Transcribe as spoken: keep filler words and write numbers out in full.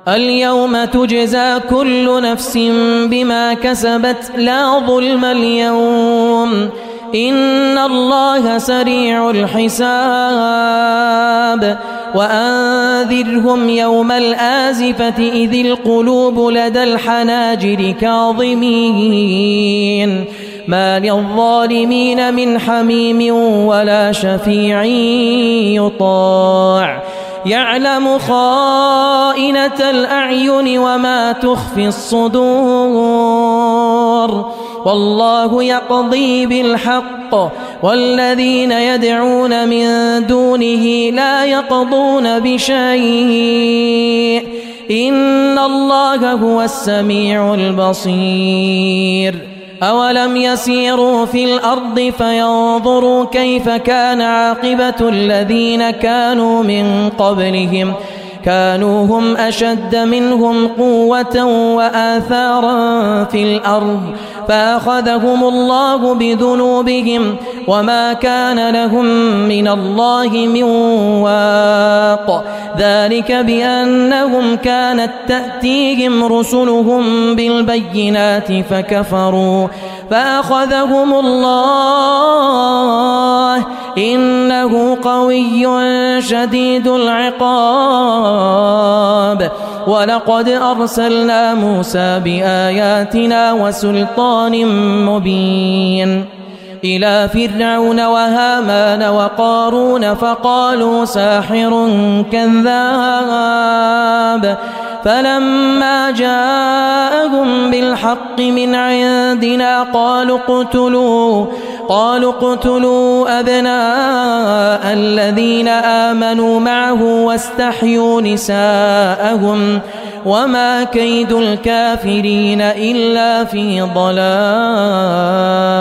اليوم تجزى كل نفس بما كسبت لا ظلم اليوم إن الله سريع الحساب وأنذرهم يوم الآزفة إذ القلوب لدى الحناجر كاظمين ما للظالمين من حميم ولا شفيع يطاع يعلم خائنة الأعين وما تخفي الصدور والله يقضي بالحق والذين يدعون من دونه لا يقضون بشيء إن الله هو السميع البصير أولم يسيروا في الأرض فينظروا كيف كان عاقبة الذين كانوا من قبلهم كانوا هم أشد منهم قوة وآثارا في الأرض فأخذهم الله بذنوبهم وما كان لهم من الله من واق ذلك بأنهم كانت تأتيهم رسلهم بالبينات فكفروا فأخذهم الله إنه قوي شديد العقاب ولقد أرسلنا موسى بآياتنا وسلطان مبين إلى فرعون وهامان وقارون فقالوا ساحر كذاب فلما جاءهم بالحق من عندنا قالوا اقتلوا قالوا اقتلوا أبناء الذين آمنوا معه واستحيوا نساءهم وما كيد الكافرين إلا في ضلال.